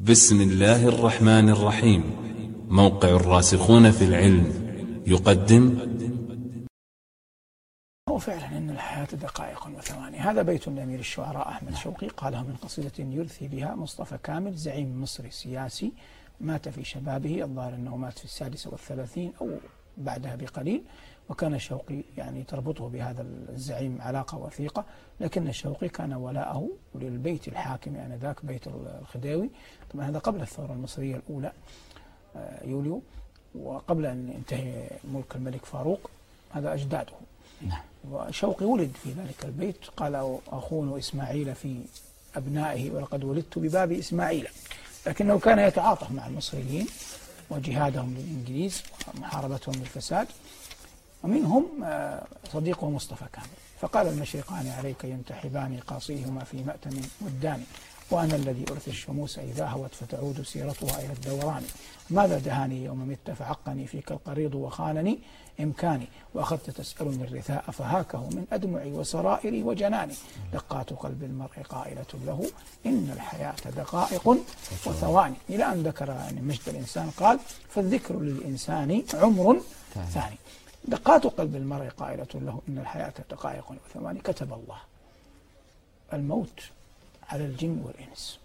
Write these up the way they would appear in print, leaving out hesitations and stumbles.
بسم الله الرحمن الرحيم. موقع الراسخون في العلم يقدم. وفعلا إن الحياة دقائق وثواني. هذا بيت لأمير الشعراء أحمد شوقي قاله من قصيدة يرثي بها مصطفى كامل، زعيم مصري سياسي مات في شبابه، الظاهر أنه مات في 36 أو بعدها بقليل. وكان شوقي يعني تربطه بهذا الزعيم علاقة وثيقة، لكن شوقي كان ولاءه للبيت الحاكم آنذاك، بيت الخديوي. طبعا هذا قبل الثورة المصرية الأولى يوليو، وقبل أن ينتهي ملك الملك فاروق. هذا أجداده. وشوقي ولد في ذلك البيت. قال أخوه إسماعيل في أبنائه: ولقد ولدت بباب إسماعيل. لكنه كان يتعاطف مع المصريين وجهادهم للإنجليز ومحاربتهم للفساد، ومنهم صديقه مصطفى كامل. فقال: المشرقان عليك ينتحبان قاصيهما في مأتم ودان، وأنا الذي أرثي الشموس إذا هوت فتعود سيرتها إلى الدوران. ماذا دهاني يوم مت فعقني فيك القريض وخانني إمكاني، وأخذت تسألني الرثاء فهاكه من أدمعي وسرائري وجناني. دقات قلب المرء قائلة له إن الحياة دقائق وثواني، إلى أن ذكر يعني مجد الإنسان قال: فالذكر للإنسان عمر ثاني. دقات قلب المرء قائلة له إن الحياة دقائق وثواني. كتب الله الموت على الجن والإنس،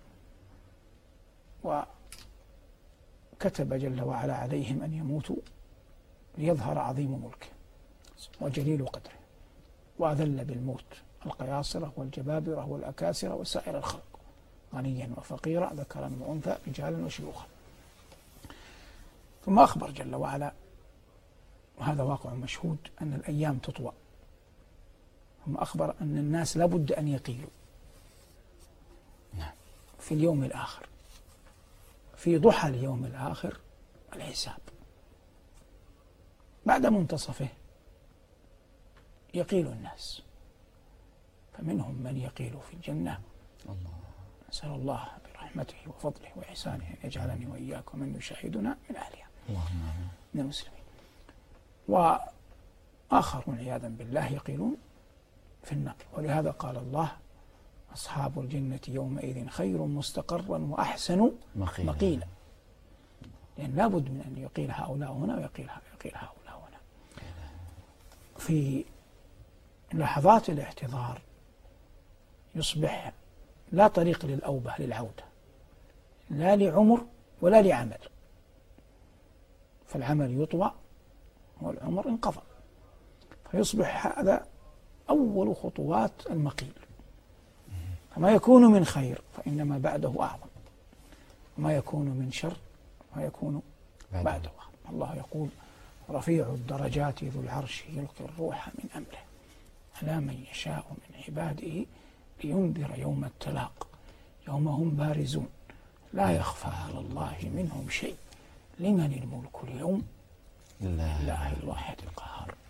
وكتب جل وعلا عليهم أن يموتوا ليظهر عظيم ملكه وجليل قدره، وأذل بالموت القياصرة والجبابرة والأكاسرة وسائر الخلق، غنيا وفقيرا، ذكرا وأنثى، رجالا وشيوخا. ثم أخبر جل وعلا، وهذا واقع مشهود، أن الأيام تطوى. ثم أخبر أن الناس لابد أن يقيلوا في اليوم الآخر، في ضحى اليوم الآخر الحساب. بعد منتصفه يقيل الناس، فمنهم من يقيل في الجنة. نسأل الله برحمته وفضله وإحسانه أن يجعلني وإياك ومن يشاهدنا من أهلها من المسلمين. وآخرون عياذا بالله يقيلون في النار. ولهذا قال الله: أصحاب الجنة يومئذ خير مستقرا وأحسن مقيلا. لأن لابد من أن يقيل هؤلاء هنا ويقيل هؤلاء هنا. في لحظات الاحتضار يصبح لا طريق للأوبة للعودة، لا لعمر ولا لعمل، فالعمل يطوى والعمر انقضى، فيصبح هذا أول خطوات المقيل. فما يكون من خير فإنما بعده أعظم، وما يكون من شر فيكون بعده أعظم. الله يقول: رفيع الدرجات ذو العرش يلقي الروح من أمره على من يشاء من عباده لينذر يوم التلاق يوم هم بارزون لا يخفى على الله منهم شيء لمن الملك اليوم لله الواحد القهار.